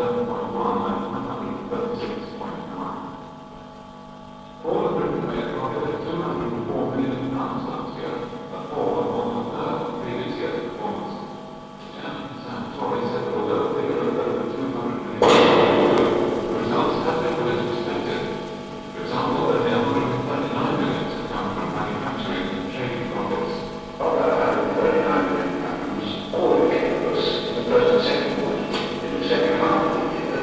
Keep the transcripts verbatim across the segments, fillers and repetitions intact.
eleven point one and one hundred thirty-six point nine. All of Britain made a profit of two hundred four million pounds last year, a fall of more than a third of previous year's performance. Chairman Sam Tory said that although the figure of over two hundred million pounds, the results have been what is expected. For example, only one hundred thirty-nine million have come from manufacturing and trading profits. Of that one hundred thirty-nine million pounds, all of it was in the first and second quarter. In the second half of the year,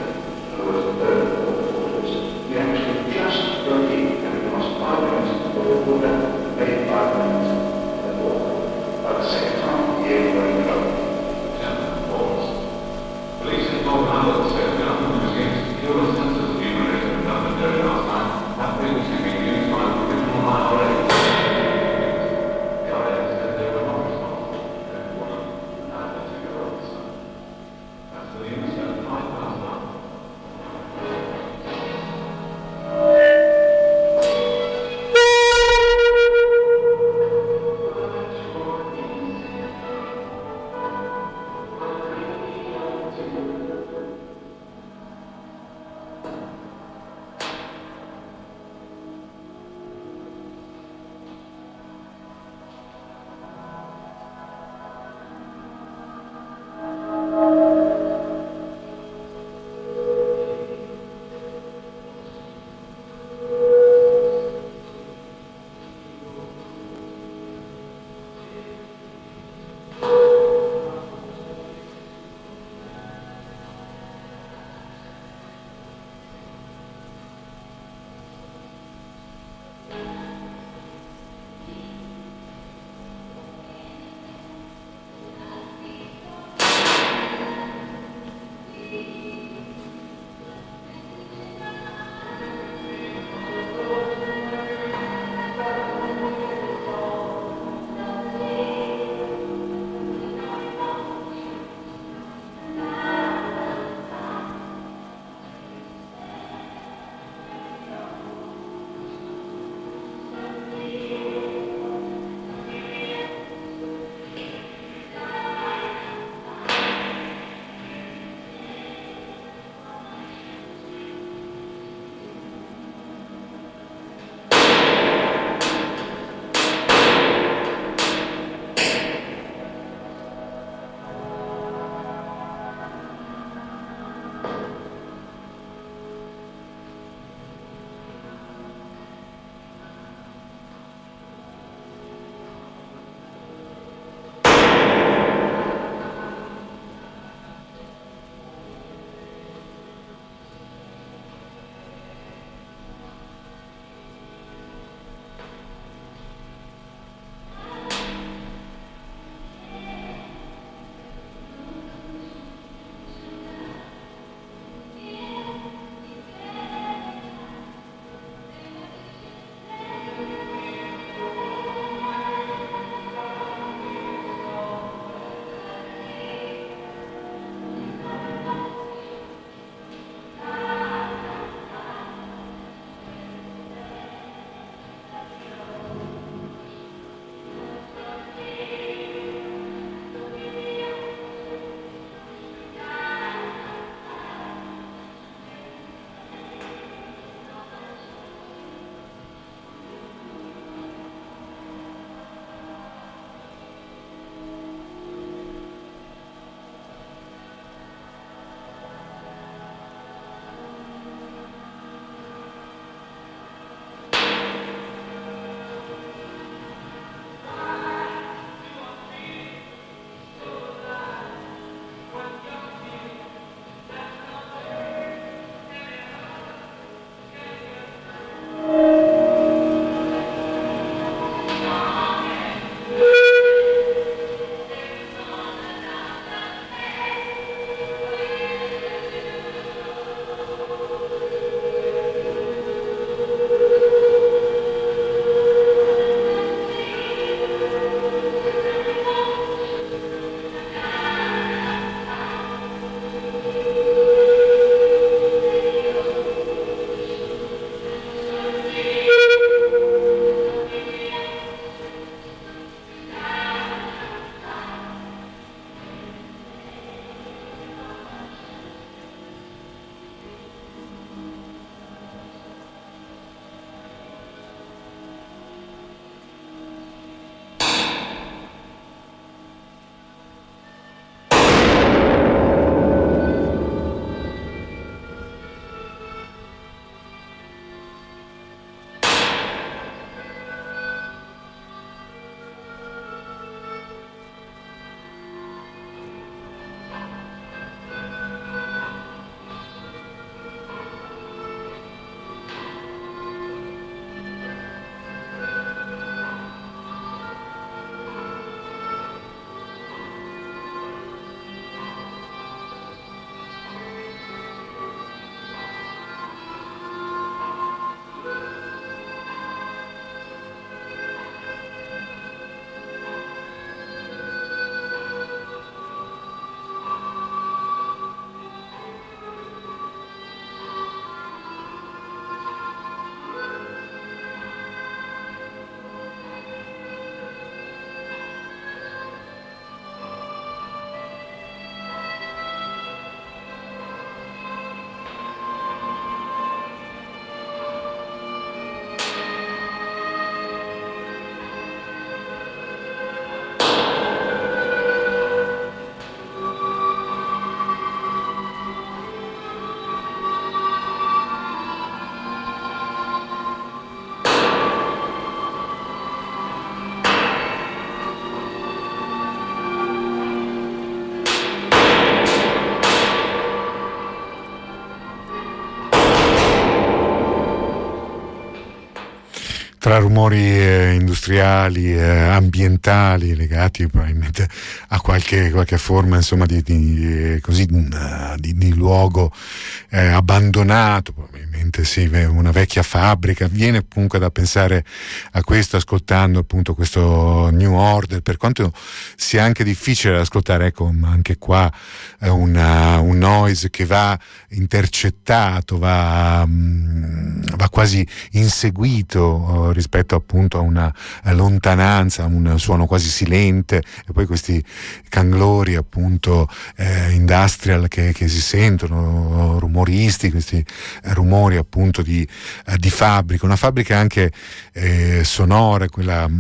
tra rumori eh, industriali, eh, ambientali, legati probabilmente a qualche, qualche forma insomma di, di, eh, così, di, di luogo eh, abbandonato, probabilmente sì, una vecchia fabbrica. Viene comunque da pensare a questo ascoltando appunto questo New Order, per quanto sia anche difficile da ascoltare, ecco, ma anche qua è una, un noise che va intercettato, va, va quasi inseguito rispetto appunto a una lontananza, un suono quasi silente, e poi questi canglori appunto eh, industrial che, che si sentono, rumoristi, questi rumori appunto di, eh, di fabbrica, una fabbrica anche eh, sonora, quella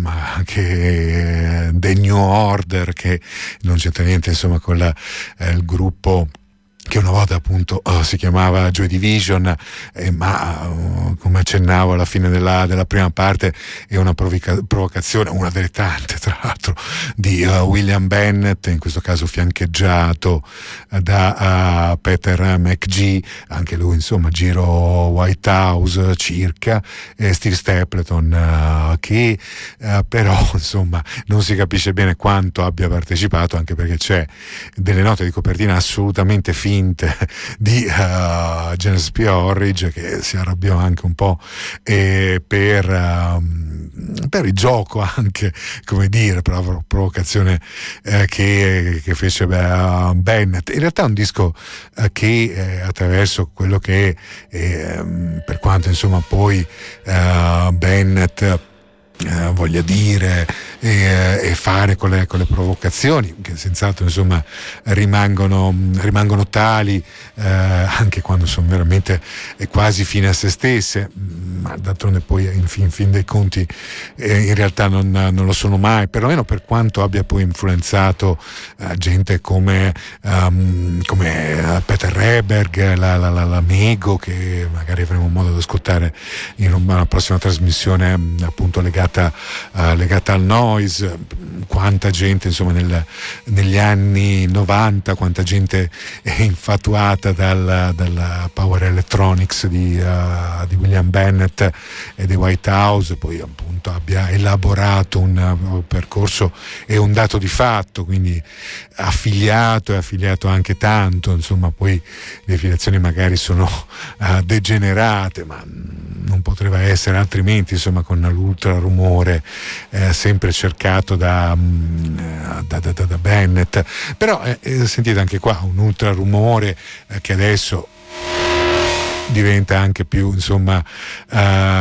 che eh, The New Order, che non c'entra niente insomma con la, eh, il gruppo che una volta appunto oh, si chiamava Joy Division, eh, ma oh, come accennavo alla fine della, della prima parte è una provoca- provocazione, una delle tante tra l'altro, di uh, William Bennett, in questo caso fiancheggiato uh, da uh, Peter McGee, anche lui insomma giro White House circa, e Steve Stapleton uh, che uh, però insomma non si capisce bene quanto abbia partecipato, anche perché c'è delle note di copertina assolutamente finte di uh, Genesis P. Orridge, che si arrabbiò anche un po' eh, per, uh, per il gioco anche, come dire, per la provocazione eh, che, che fece uh, Bennett. In realtà è un disco uh, che eh, attraverso quello che eh, per quanto insomma poi uh, Bennett Eh, voglia dire e, e fare con le, con le provocazioni che senz'altro insomma rimangono, rimangono tali eh, anche quando sono veramente eh, quasi fine a se stesse, ma d'altronde poi in fin, in fin dei conti eh, in realtà non, non lo sono mai, perlomeno per quanto abbia poi influenzato eh, gente come, um, come Peter Reberg, la, la, la, la Mego, che magari avremo modo di ascoltare in una prossima trasmissione appunto legata Uh, legata al noise. Quanta gente insomma nel, negli anni novanta, quanta gente è infatuata dal, dalla power electronics di, uh, di William Bennett e di White House, poi appunto abbia elaborato un, un percorso e un dato di fatto, quindi affiliato e affiliato anche tanto, insomma poi le affiliazioni magari sono uh, degenerate, ma non poteva essere altrimenti, insomma, con l'ultra rumore eh, sempre cercato da, da, da, da Bennett. Però eh, sentite anche qua un ultra rumore eh, che adesso diventa anche più insomma uh,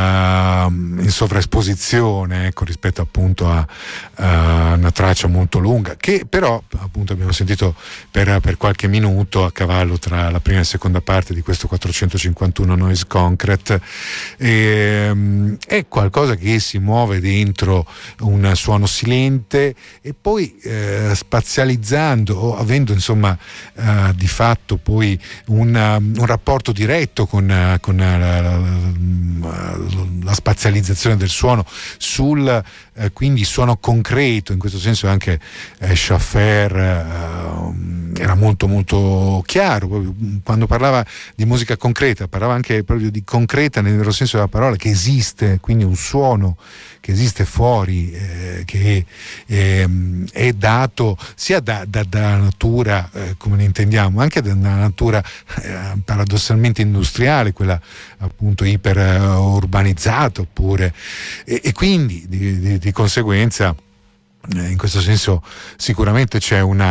in sovraesposizione, ecco, rispetto appunto a uh, una traccia molto lunga, che però appunto abbiamo sentito per, per qualche minuto a cavallo tra la prima e la seconda parte di questo quattrocentocinquantuno Noise Concrete. E, um, è qualcosa che si muove dentro un suono silente e poi eh, spazializzando o avendo insomma uh, di fatto poi un, um, un rapporto diretto con con, con la, la, la, la spazializzazione del suono sul eh, quindi suono concreto. In questo senso anche eh, Schaffer eh, era molto molto chiaro proprio, quando parlava di musica concreta, parlava anche proprio di concreta nel vero senso della parola, che esiste, quindi un suono che esiste fuori, eh, che eh, è dato sia da, da, dalla natura, eh, come ne intendiamo, anche dalla natura eh, paradossalmente industriale, quella appunto iper eh, urbanizzata, oppure e, e quindi di, di, di conseguenza in questo senso sicuramente c'è una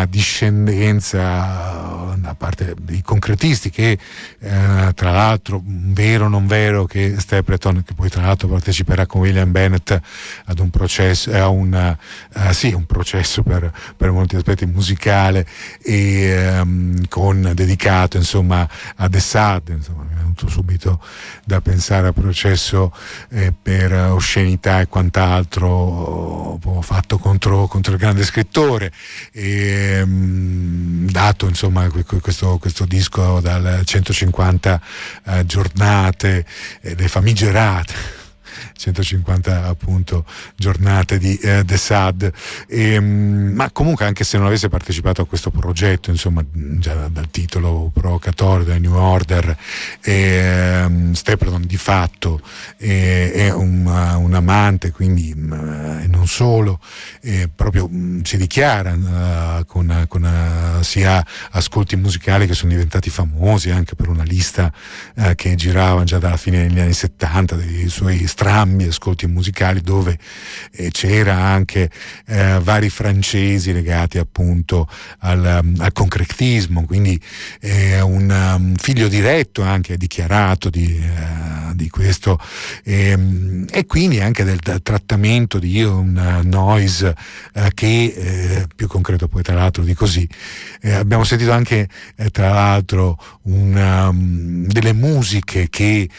discendenza da parte dei concretisti che eh, tra l'altro, vero o non vero, che Stapleton, che poi tra l'altro parteciperà con William Bennett ad un processo, a un, uh, sì, un processo per, per molti aspetti musicale e um, con dedicato insomma a The Sad, insomma mi è venuto subito da pensare a processo eh, per oscenità e quant'altro fatto contro contro il grande scrittore, e, mh, dato insomma questo, questo disco dal centocinquanta uh, giornate, eh, le famigerate centocinquanta appunto giornate di eh, The Sad. E, ma comunque, anche se non avesse partecipato a questo progetto, insomma, già dal titolo provocatorio da New Order, e, um, Stapleton di fatto è, è un, uh, un amante, quindi uh, e non solo, eh, proprio um, si dichiara uh, con, con uh, sia ascolti musicali che sono diventati famosi anche per una lista uh, che girava già dalla fine degli anni settanta dei suoi strambi ascolti musicali, dove eh, c'era anche eh, vari francesi legati appunto al, um, al concretismo, quindi eh, un um, figlio diretto anche dichiarato di, uh, di questo, e, e quindi anche del, del trattamento di un uh, noise uh, che eh, più concreto poi tra l'altro di così. Eh, abbiamo sentito anche eh, tra l'altro una, um, delle musiche che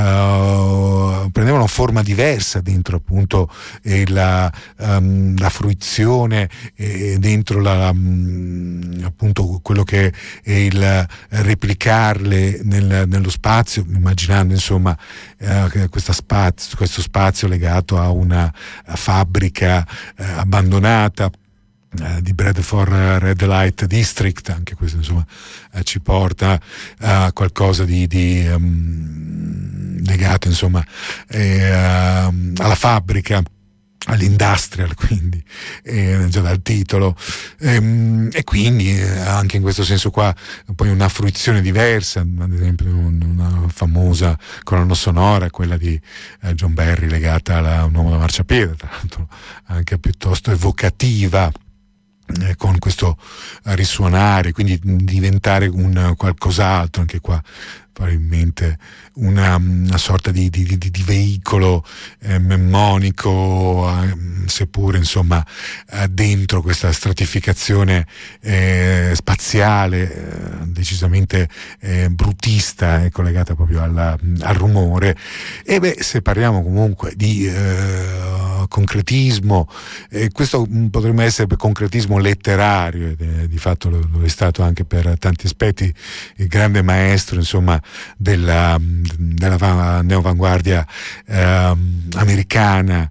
uh, prendevano forma diversa dentro appunto eh, la, um, la fruizione, eh, dentro la, um, appunto quello che è il replicarle nel, nello spazio, immaginando insomma eh, questa spazio, questo spazio legato a una a fabbrica eh, abbandonata di Bradford Red Light District. Anche questo insomma eh, ci porta a qualcosa di, di um, legato insomma eh, alla fabbrica, all'industrial, quindi eh, già dal titolo, ehm, e quindi eh, anche in questo senso qua poi una fruizione diversa, ad esempio un, una famosa colonna sonora, quella di eh, John Barry legata a Un uomo da marciapiede, tra l'altro anche piuttosto evocativa, Eh, con questo eh, risuonare, quindi diventare un qualcos'altro, anche qua probabilmente una, una sorta di, di, di, di veicolo eh, mnemonico, eh, seppure insomma eh, dentro questa stratificazione eh, spaziale eh, decisamente eh, brutista, eh, collegata proprio alla, al rumore. E beh, se parliamo comunque di eh, concretismo, eh, questo potremmo essere concretismo letterario, ed è, di fatto lo, lo è stato anche per tanti aspetti il grande maestro insomma della, della neoavanguardia eh, americana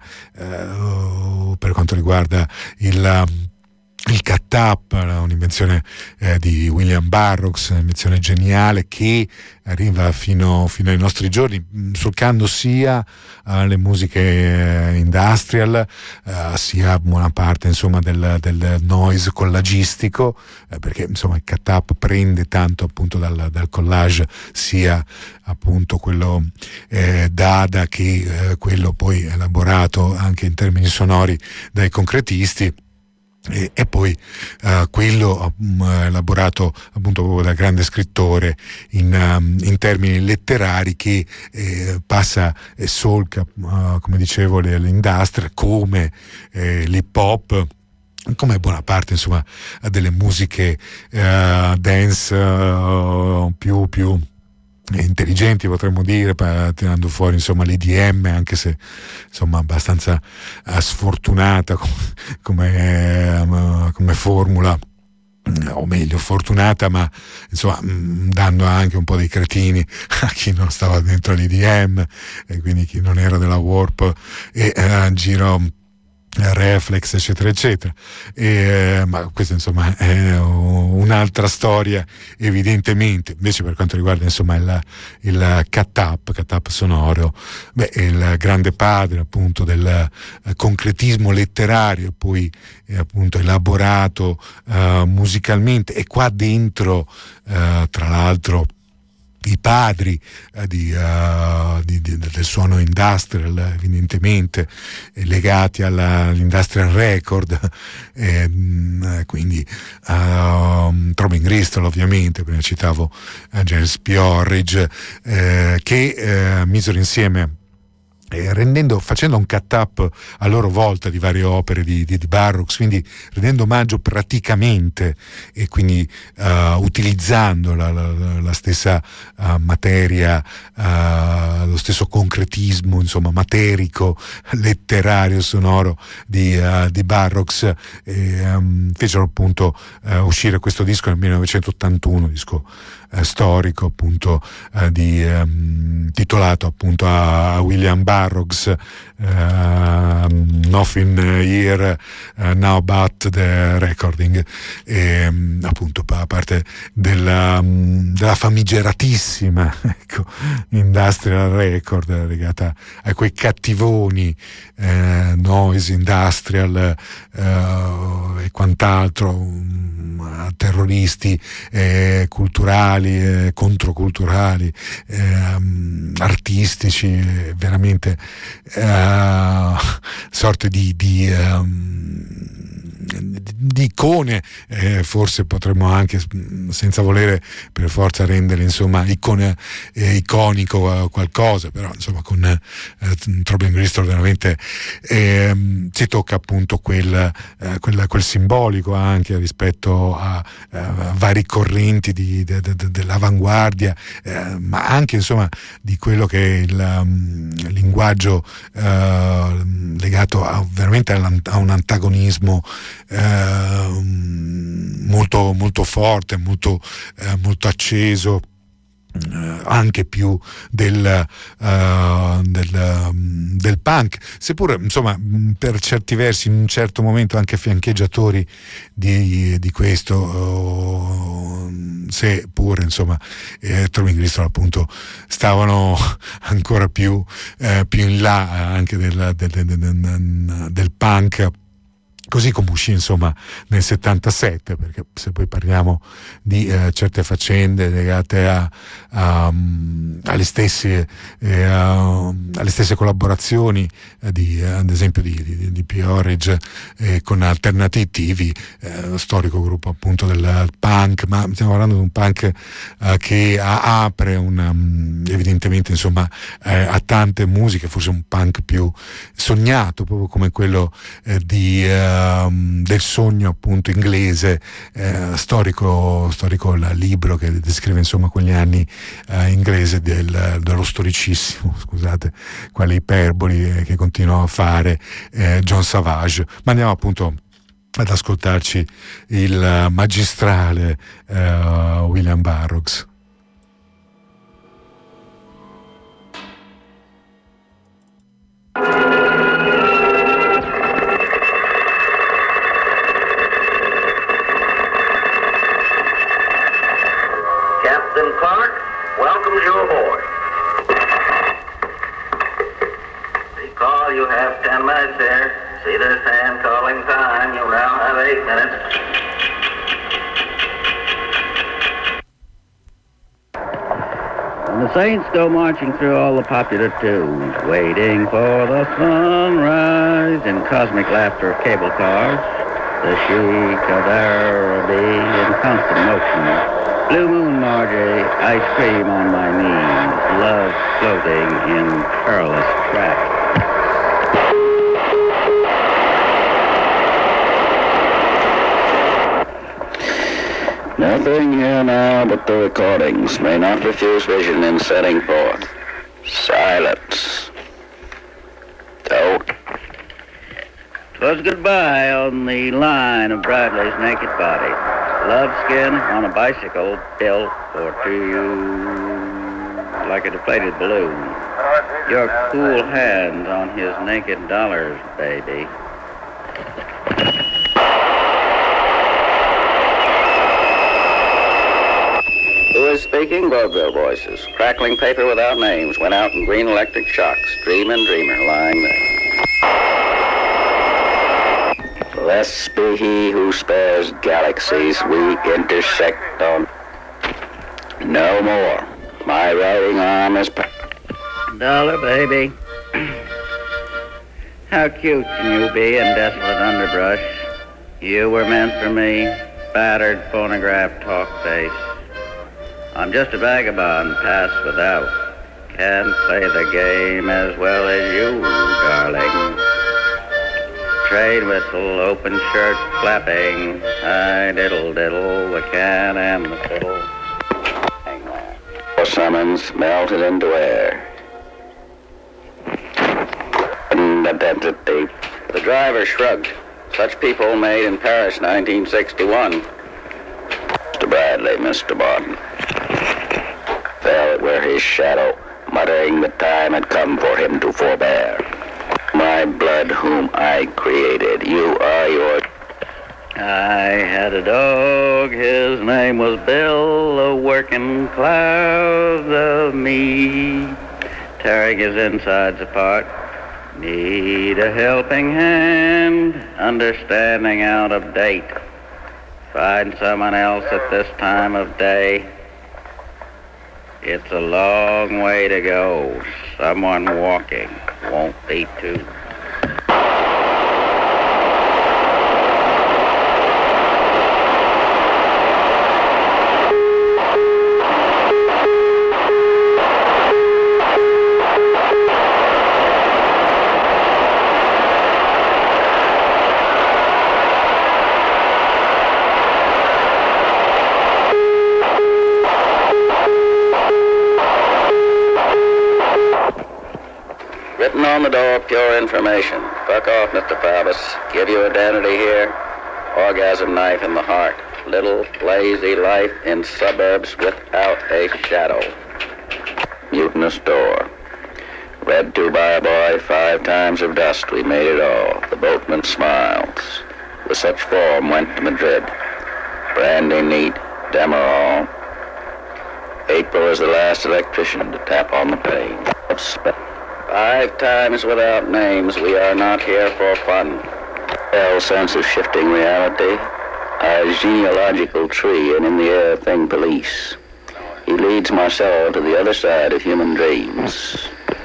eh, per quanto riguarda il il cut-up, un'invenzione eh, di William Burroughs, un'invenzione geniale che arriva fino, fino ai nostri giorni, solcando sia alle musiche eh, industrial, eh, sia buona parte insomma del, del noise collagistico, eh, perché insomma il cut-up prende tanto appunto dal, dal collage, sia appunto quello eh, Dada che eh, quello poi elaborato anche in termini sonori dai concretisti. E, e poi uh, quello um, elaborato appunto dal grande scrittore in, um, in termini letterari, che eh, passa e solca uh, come dicevo l'industria, come eh, l'hip hop, come buona parte insomma delle musiche uh, dance uh, più più intelligenti, potremmo dire, tirando fuori insomma l'E D M, anche se insomma abbastanza uh, sfortunata come, come, uh, come formula, o meglio fortunata, ma insomma mh, dando anche un po' dei cretini a chi non stava dentro l'E D M, e quindi chi non era della Warp e uh, giro Reflex eccetera eccetera, e, ma questa insomma è un'altra storia evidentemente. Invece per quanto riguarda insomma il, il cut-up, cut-up sonoro, beh, è il grande padre appunto del concretismo letterario, poi è appunto elaborato uh, musicalmente, e qua dentro uh, tra l'altro i padri eh, di, uh, di, di, del suono industrial, evidentemente eh, legati alla, all'industrial record, eh, mh, quindi uh, Throbbing Gristle ovviamente, prima citavo uh, James P. eh, che eh, misero insieme, rendendo, facendo un cut-up a loro volta di varie opere di, di, di Burroughs, quindi rendendo omaggio praticamente, e quindi uh, utilizzando la, la, la stessa uh, materia, uh, lo stesso concretismo insomma materico, letterario, sonoro di, uh, di Burroughs, e um, fecero appunto uh, uscire questo disco nel millenovecentottantuno, disco eh, storico appunto eh, di, ehm, titolato appunto a, a William Burroughs, uh, Nothing Here uh, Now But the Recording, e um, appunto a parte della, um, della famigeratissima ecco, Industrial Record legata a quei cattivoni eh, noise industrial eh, e quant'altro, um, terroristi eh, culturali, eh, controculturali, eh, um, artistici, eh, veramente eh, sorte di, di um, di icone, eh, forse potremmo anche, senza volere per forza rendere insomma icone, eh, iconico qualcosa, però insomma con eh, Throbbing Gristle veramente eh, si tocca appunto quel, eh, quel, quel simbolico anche rispetto a, a vari correnti di, de, de, de, dell'avanguardia, eh, ma anche insomma di quello che è il um, linguaggio eh, legato a, veramente a un antagonismo Eh, molto, molto forte, molto, eh, molto acceso, eh, anche più del, uh, del, um, del punk, seppure insomma per certi versi in un certo momento anche fiancheggiatori di, di questo, uh, seppure insomma eh, Throbbing Gristle appunto stavano ancora più, eh, più in là anche del, del, del, del, del punk, così come uscì insomma nel settantasette, perché se poi parliamo di eh, certe faccende legate a, a, um, alle, stesse, eh, a, alle stesse collaborazioni eh, di, eh, ad esempio di, di, di P-Orridge eh, con Alternative T V, eh, storico gruppo appunto del punk, ma stiamo parlando di un punk eh, che a, apre una, um, evidentemente insomma eh, a tante musiche, forse un punk più sognato, proprio come quello eh, di eh, del sogno appunto inglese, eh, storico storico il libro che descrive insomma quegli anni eh, inglese del, dello storicissimo, scusate quale iperboli eh, che continuò a fare eh, John Savage. Ma andiamo appunto ad ascoltarci il magistrale eh, William Burroughs. Welcomes you aboard. Recall you have ten minutes there. See this hand calling time. You now have eight minutes. And the Saints go marching through all the popular tunes, waiting for the sunrise in cosmic laughter of cable cars. The Sheik of Araby in constant motion. Blue Moon, Margie, ice cream on my knees, love floating in perilous track. Nothing here now but the recordings, may not refuse vision in setting forth. Silence. Don't. 'Twas goodbye on the line of Bradley's naked body. Love skin on a bicycle built for to you like a deflated balloon. Your cool hands on his naked dollars, baby. Who is speaking? Vaudeville voices. Crackling paper without names went out in green electric shocks. Dreamin' dreamer lying there. Blessed be he who spares galaxies we intersect on. No more. My writing arm is... Dollar, baby. How cute can you be in desolate underbrush? You were meant for me, battered phonograph talk face. I'm just a vagabond, pass without. Can't play the game as well as you, darling. Trade whistle, open shirt flapping, I diddle diddle, the cat and the fiddle. Hang there. Summons melted into air. The driver shrugged. Such people made in Paris, nineteen sixty-one. Bradley, Mister Barton. Fell where his shadow, muttering the time had come for him to forbear. My blood whom I created, you are your... I had a dog, his name was Bill, a working cloud of me, tearing his insides apart. Need a helping hand, understanding out of date. Find someone else at this time of day. It's a long way to go. Someone walking won't be two. Written on the door, pure information. Fuck off, Mister Faubus. Give you identity here. Orgasm knife in the heart. Little, lazy life in suburbs without a shadow. Mutinous door. Read to by a boy, five times of dust, we made it all. The boatman smiles. With such form went to Madrid. Brandy neat, Demerol. April is the last electrician to tap on the pane. Five times without names, we are not here for fun. Hell sense of shifting reality. A genealogical tree and in the air thing police. He leads Marcel to the other side of human dreams.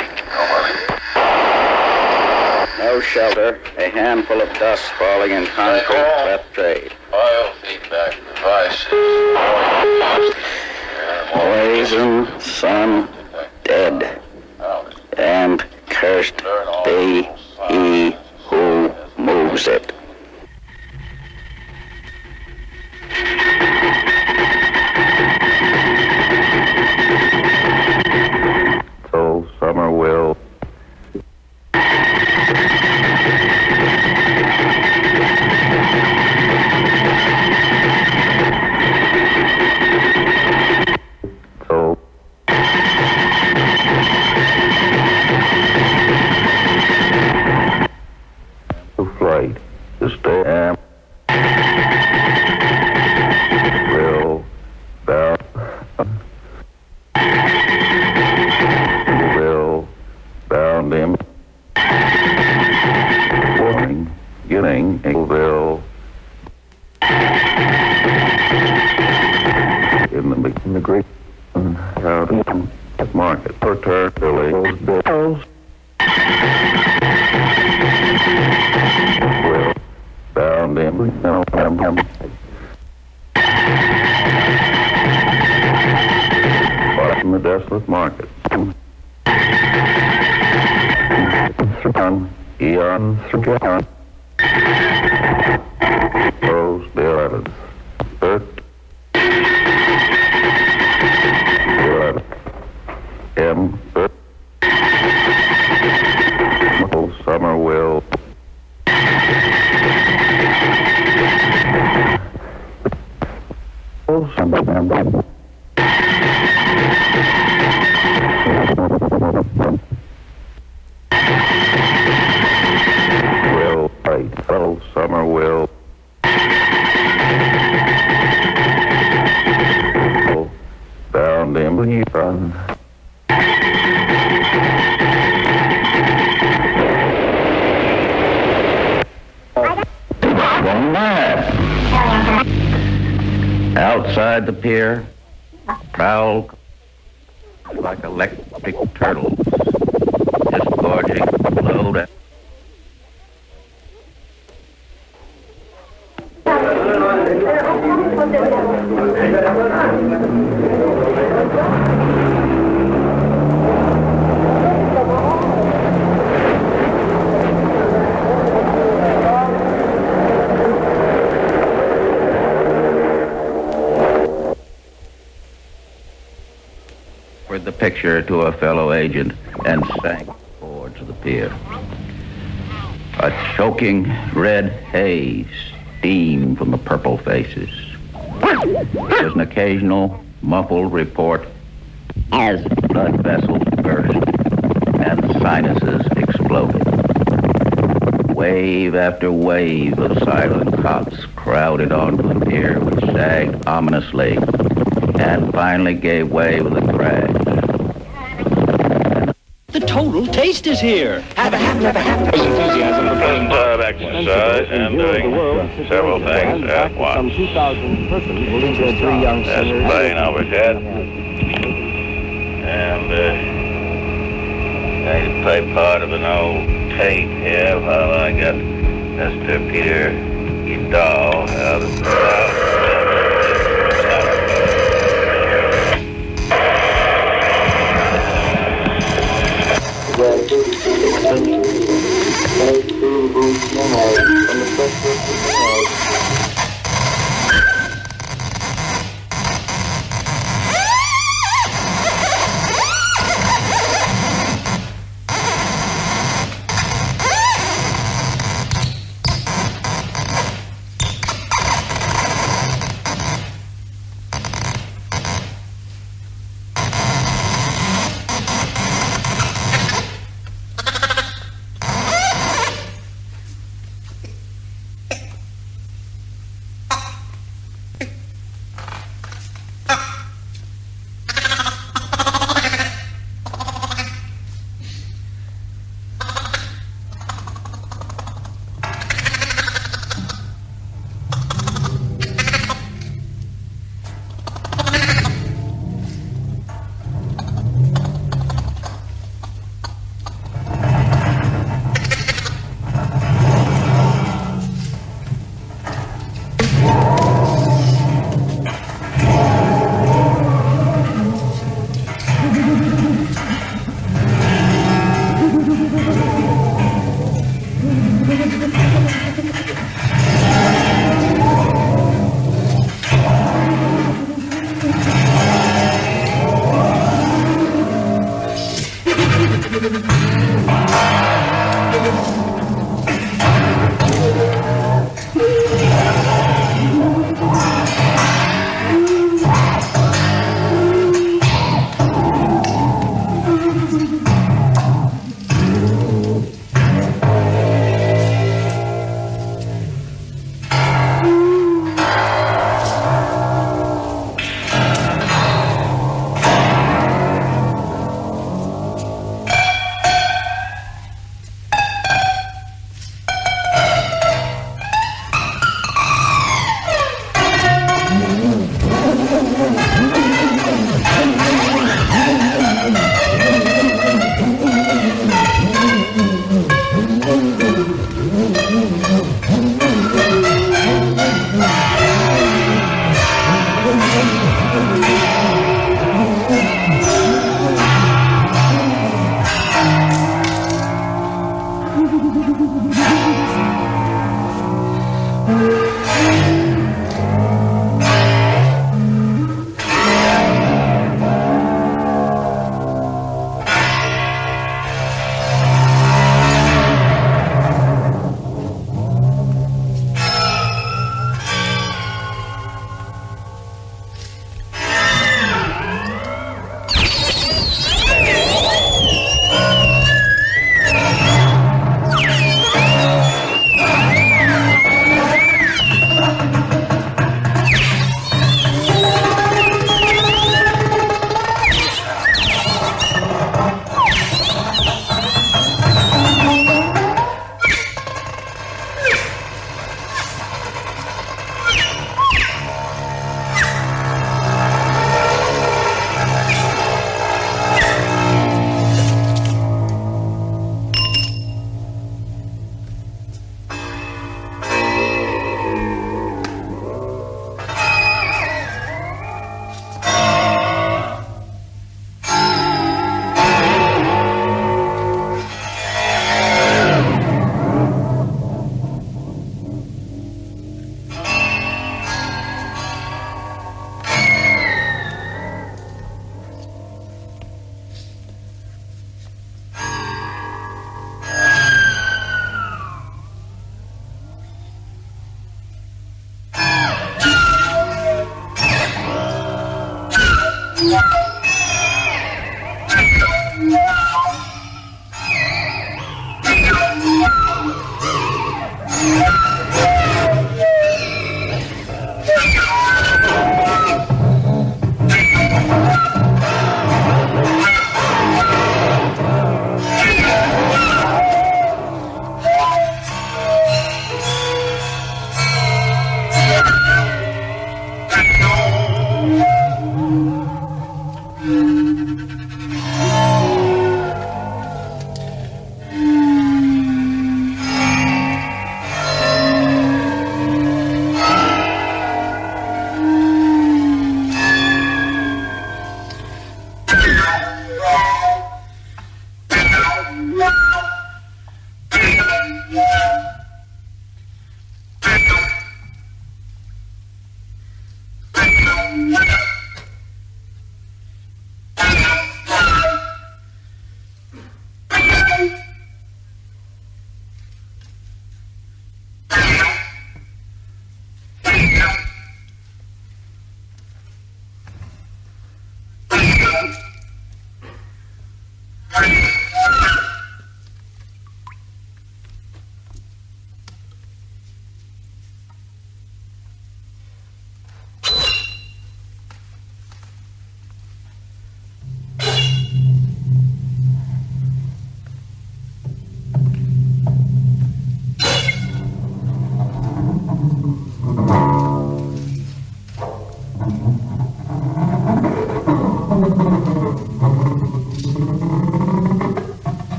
No shelter, a handful of dust falling in concrete left trade. Oil feedback devices. Poison, sun, dead. And cursed be he who moves it. So summer will. So flight to stay am will bound will bound him warning getting a will in the in the great market for turtles bills will bound him no him in the desolate market eon eon rose the eleventh earth the eleventh m earth whole summer will will fight oh summer will bound him when he run outside the pier, prowl like electric turtles, disgorging load. The picture to a fellow agent and sank towards the pier. A choking red haze steamed from the purple faces. There's an occasional muffled report as blood vessels burst and sinuses exploded. Wave after wave of silent cots crowded onto the pier, which sagged ominously and finally gave way with a crash. The total taste is here. Have a have, have a have. His enthusiasm for playing of exercise and doing several things at once. Some two thousand persons will interest three young There's a plane overhead, and uh, I play part of an old tape here while I got Mister Peter Edall out of the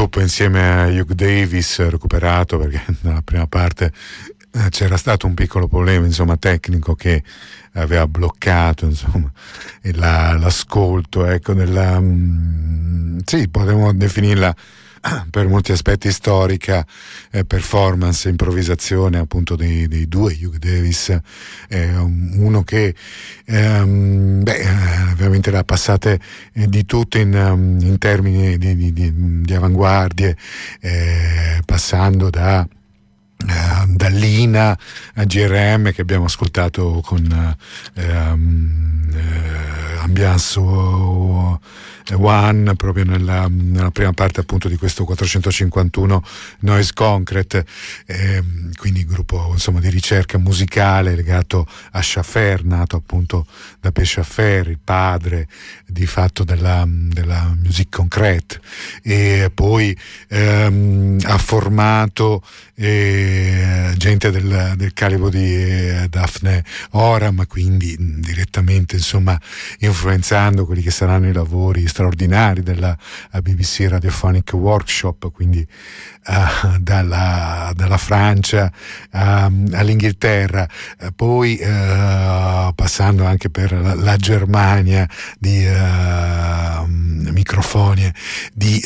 Tup insieme a Hugh Davis, recuperato perché nella prima parte eh, c'era stato un piccolo problema, insomma, tecnico che aveva bloccato, insomma, la, l'ascolto, ecco, della mh, sì, potremmo definirla per molti aspetti storica, eh, performance, improvvisazione appunto dei, dei due Hugh Davis, eh, uno che ehm, beh, veramente le ha passate eh, di tutto in, um, in termini di, di, di, di avanguardie, eh, passando da Uh, dall'Ina a G R M che abbiamo ascoltato con uh, um, uh, Ambiance uh, One proprio nella, nella prima parte appunto di questo quattrocentocinquantuno Noise Concrete, eh, quindi gruppo insomma di ricerca musicale legato a Schaffer, nato appunto da Pierre Schaffer, il padre di fatto della, della musique concrète, e poi ehm, ha formato eh, gente del, del calibro di eh, Daphne Oram, quindi mh, direttamente insomma influenzando quelli che saranno i lavori straordinari della B B C Radiophonic Workshop, quindi uh, dalla, dalla Francia uh, all'Inghilterra, uh, poi uh, passando anche per la, la Germania di uh, microfonie di,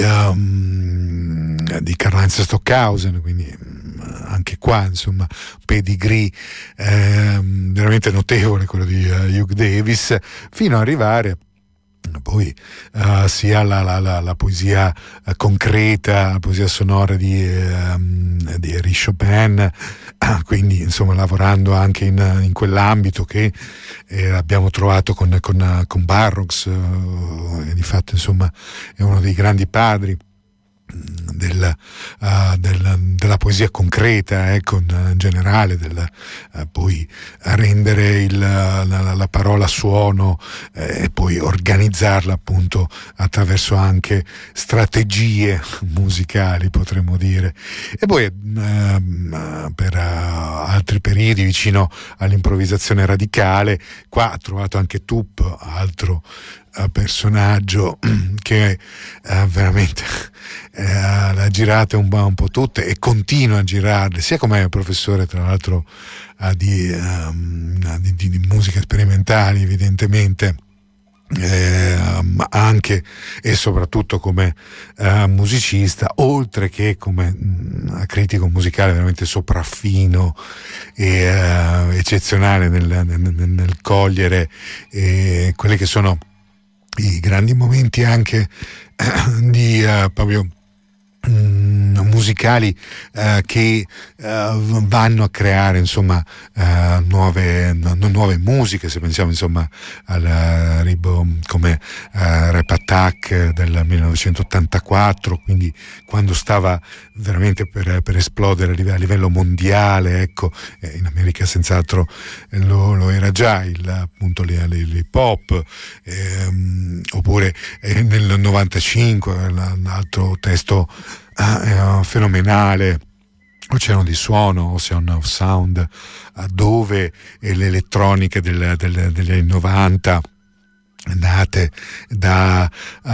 um, di Karl-Heinz Stockhausen, quindi anche qua insomma pedigree eh, veramente notevole quello di uh, Hugh Davis, fino ad arrivare poi uh, sia la, la, la, la poesia uh, concreta, la poesia sonora di, uh, di Henri Chopin, uh, quindi insomma lavorando anche in, in quell'ambito che eh, abbiamo trovato con, con, con Barrox, uh, e di fatto insomma è uno dei grandi padri Del, uh, del, della poesia concreta, ecco, in generale, del, uh, poi a rendere il, la, la parola suono eh, e poi organizzarla appunto attraverso anche strategie musicali, potremmo dire. E poi uh, per uh, altri periodi vicino all'improvvisazione radicale, qua ha trovato anche Tup, altro personaggio che eh, veramente eh, l'ha girate un, un po' tutte e continua a girarle, sia come professore tra l'altro eh, di, um, di, di, di musica sperimentale evidentemente, eh, ma anche e soprattutto come uh, musicista, oltre che come mh, critico musicale veramente sopraffino e uh, eccezionale nel, nel, nel, nel cogliere eh, quelle che sono i grandi momenti anche eh, di uh, proprio mm, musicali uh, che uh, vanno a creare insomma uh, nuove, nu- nuove musiche. Se pensiamo insomma al uh, ribo come uh, Rap Attack del millenovecentottantaquattro, quindi quando stava veramente per, per esplodere a livello, a livello mondiale, ecco, eh, in America senz'altro eh, lo, lo era già il, appunto l'hip hop, ehm, oppure eh, nel novantacinque un altro testo eh, fenomenale, Oceano di Suono, Ocean of Sound, eh, dove eh, le elettroniche del, del, degli anni novanta nate da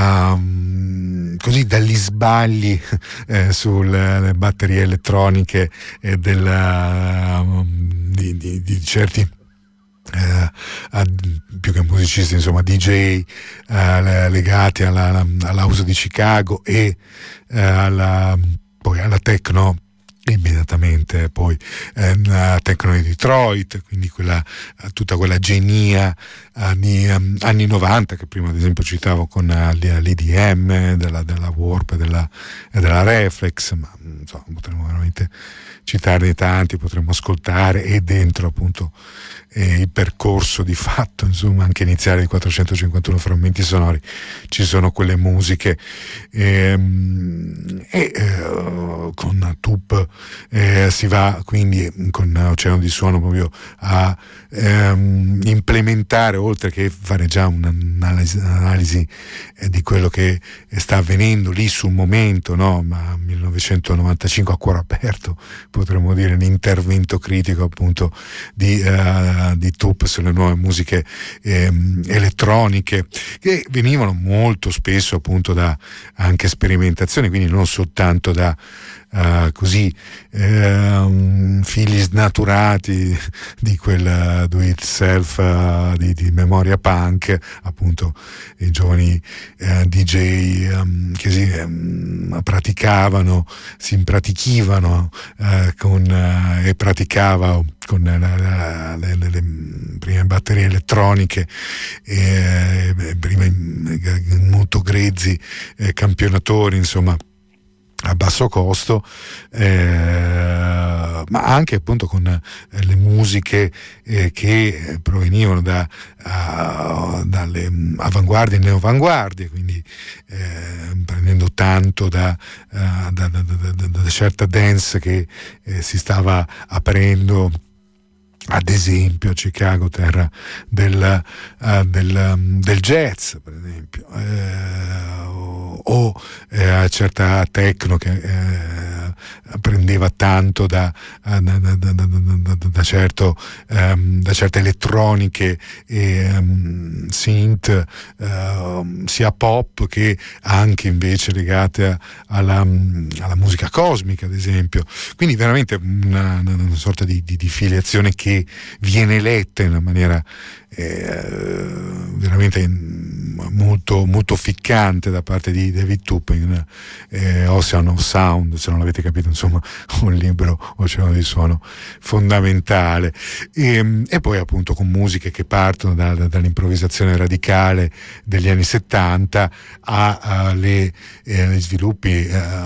um, così dagli sbagli eh, sulle batterie elettroniche e del, uh, di, di, di certi eh, a, più che musicisti insomma D J eh, legati alla, all'house di Chicago e eh, alla, poi alla techno immediatamente, poi eh, la techno di Detroit, quindi quella, tutta quella genia anni, um, anni novanta che prima ad esempio citavo con uh, l'E D M della, della Warp e della, e della Reflex, ma insomma, potremmo veramente citarne tanti, potremmo ascoltare, e dentro appunto eh, il percorso di fatto insomma anche iniziale di quattrocentocinquantuno frammenti sonori ci sono quelle musiche ehm, e eh, con Tup eh, si va quindi con Oceano di Suono proprio a ehm, implementare, oltre che fare già un'analisi, un'analisi eh, di quello che sta avvenendo lì sul momento, no? Ma millenovecentonovantacinque a cuore aperto, potremmo dire, un intervento critico appunto di, uh, di Tup sulle nuove musiche ehm, elettroniche, che venivano molto spesso appunto da anche sperimentazioni, quindi non soltanto da Uh, così uh, figli snaturati di quel uh, do it self uh, di, di memoria punk, appunto i giovani uh, D J um, che si um, praticavano, si impratichivano uh, con, uh, e praticava con la, la, le, le, le prime batterie elettroniche, e, eh, prima molto grezzi eh, campionatori, insomma, a basso costo, eh, ma anche appunto con eh, le musiche eh, che provenivano da, uh, dalle avanguardie e neoavanguardie, quindi eh, prendendo tanto da, uh, da, da, da, da, da certa dance che eh, si stava aprendo, ad esempio a Chicago, terra del, uh, del, del jazz, per esempio, eh, o, o eh, a certa techno che eh, prendeva tanto da, da, da, da, da, da, da, certo, um, da certe elettroniche e um, synth, uh, sia pop che anche invece legate alla, alla musica cosmica, ad esempio. Quindi veramente una, una sorta di, di, di filiazione che viene letta in una maniera eh, veramente molto, molto ficcante da parte di David Tup, eh, Ocean of Sound, se non l'avete capito, insomma, un libro, Oceano di Suono, fondamentale. E, e poi appunto con musiche che partono da, da, dall'improvvisazione radicale degli anni settanta agli eh, sviluppi eh,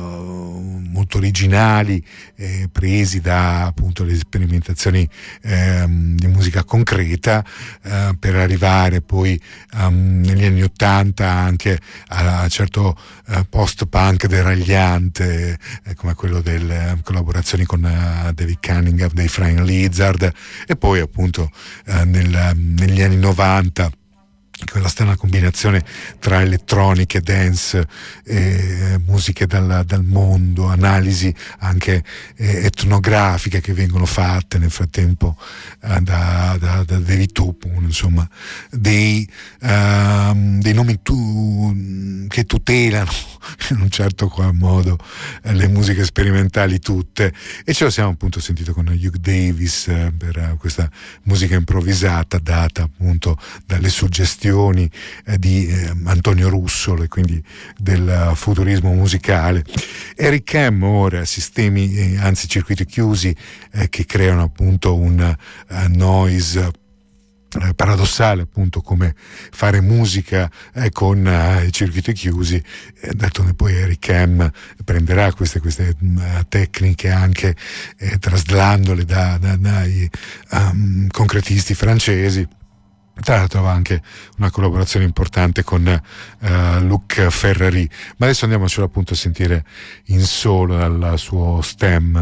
molto originali eh, presi da appunto le sperimentazioni eh, di musica concreta, eh, per arrivare poi um, negli anni ottanta anche a, a certo uh, post-punk deragliante, eh, come quello delle uh, collaborazioni con uh, David Cunningham dei Flying Lizard, e poi appunto uh, nel, negli anni novanta quella strana combinazione tra elettronica e dance, eh, musiche dal, dal mondo, analisi anche eh, etnografiche che vengono fatte nel frattempo eh, da, da, da David Tup, insomma, dei, uh, dei nomi tu, che tutelano in un certo qual modo eh, le musiche sperimentali tutte, e ce lo siamo appunto sentito con Hugh Davis eh, per uh, questa musica improvvisata data appunto dalle suggestioni eh, di eh, Antonio Russolo, e quindi del uh, futurismo musicale. Eric Hem ora, sistemi eh, anzi circuiti chiusi eh, che creano appunto un uh, noise Eh, paradossale, appunto, come fare musica eh, con eh, i circuiti chiusi. Eh, d'altronde poi Eric Hem prenderà queste, queste uh, tecniche anche eh, traslandole da, da, dai um, concretisti francesi. Tra l'altro aveva anche una collaborazione importante con uh, Luc Ferrari, ma adesso andiamocelo appunto a sentire in solo dal suo stem.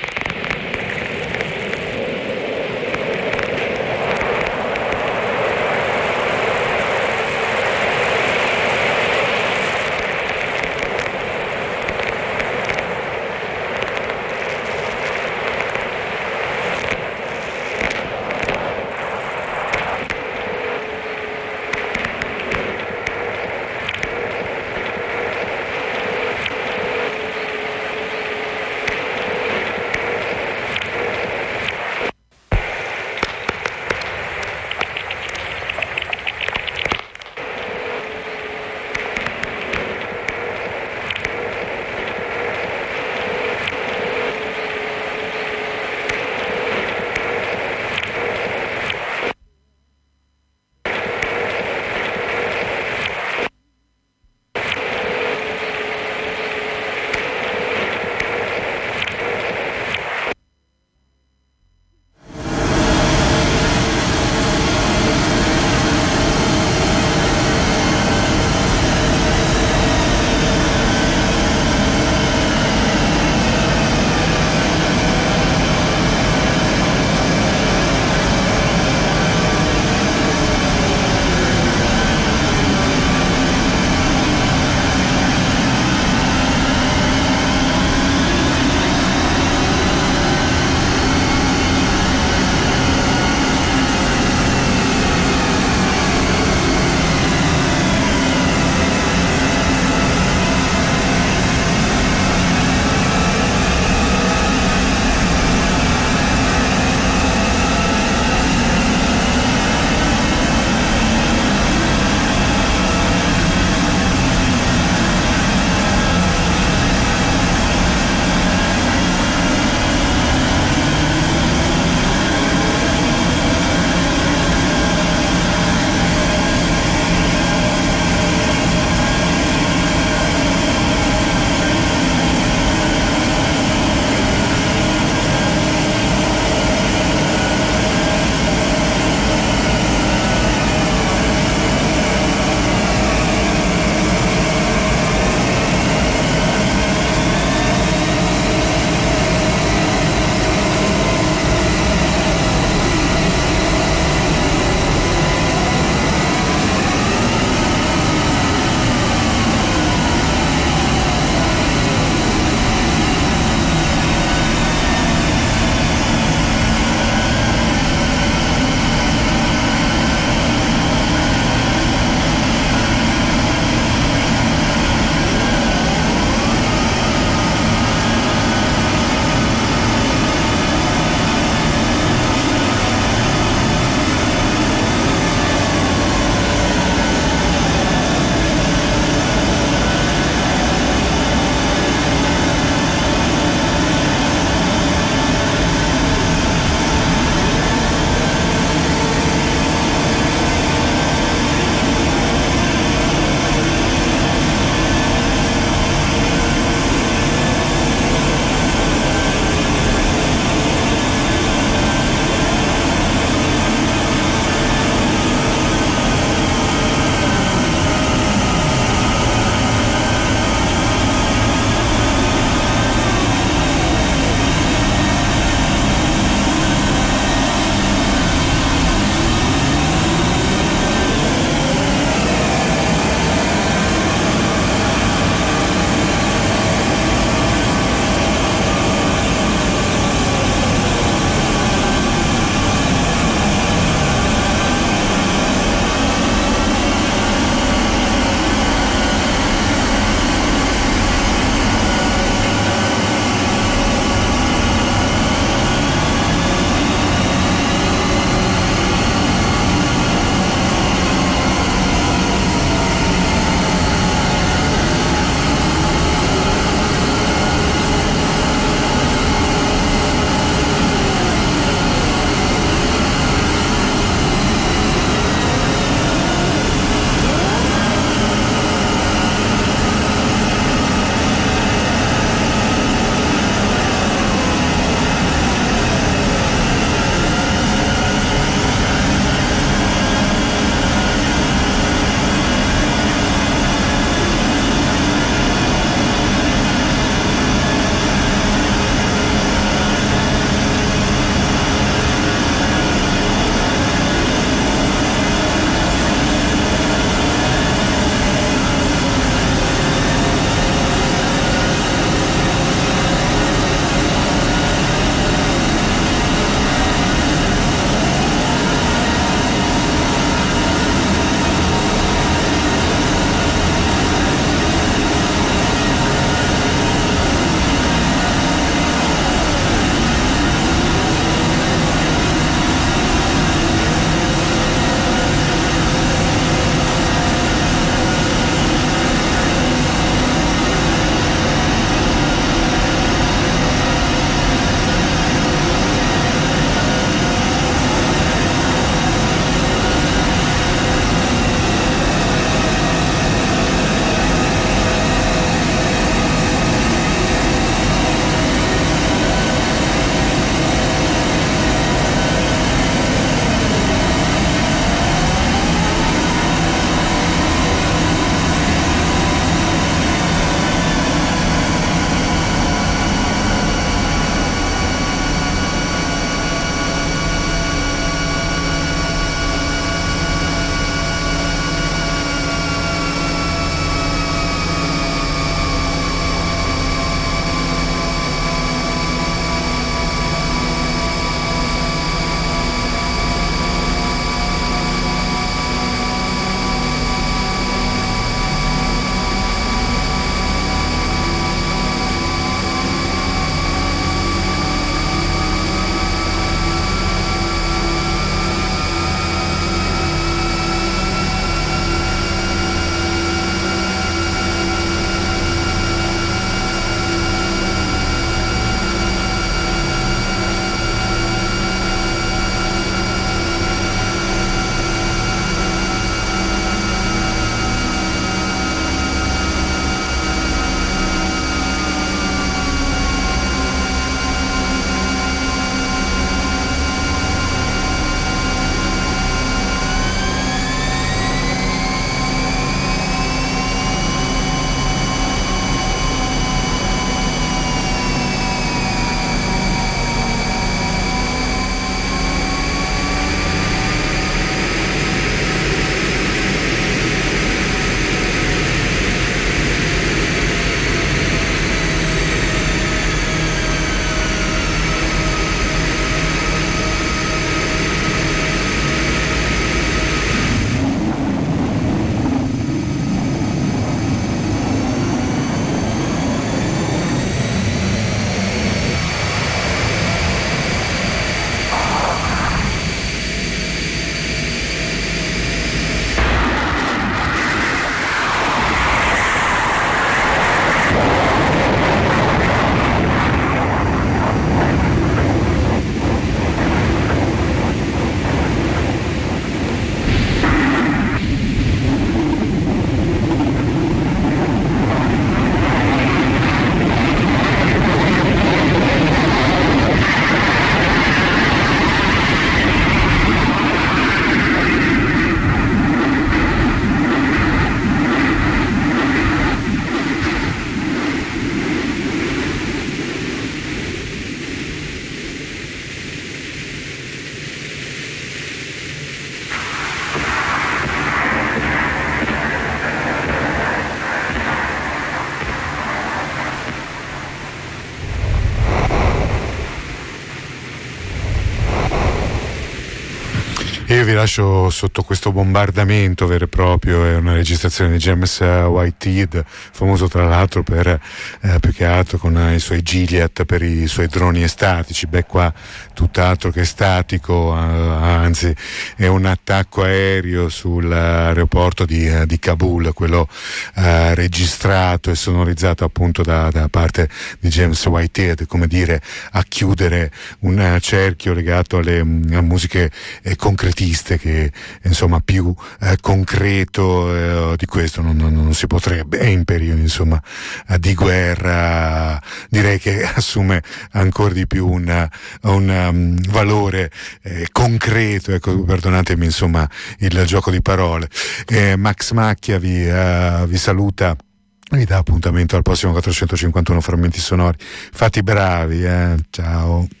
io vi lascio sotto questo bombardamento vero e proprio. È una registrazione di James Whitehead, famoso tra l'altro per eh, più che altro con eh, i suoi Gilliatt, per i suoi droni estatici. Beh, qua tutt'altro che statico, eh, anzi è un attacco aereo sull'aeroporto di, eh, di Kabul, quello eh, registrato e sonorizzato appunto da, da parte di James Whitehead, come dire, a chiudere un uh, cerchio legato alle um, musiche eh, concretiste, che insomma più eh, concreto eh, di questo non, non, non si potrebbe. E in periodi insomma eh, di guerra direi che assume ancora di più un, un um, valore eh, concreto, ecco, perdonatemi insomma il gioco di parole. eh, Max Macchia vi, uh, vi saluta, vi dà appuntamento al prossimo quattrocentocinquantuno Frammenti Sonori. Fate i bravi, eh? Ciao.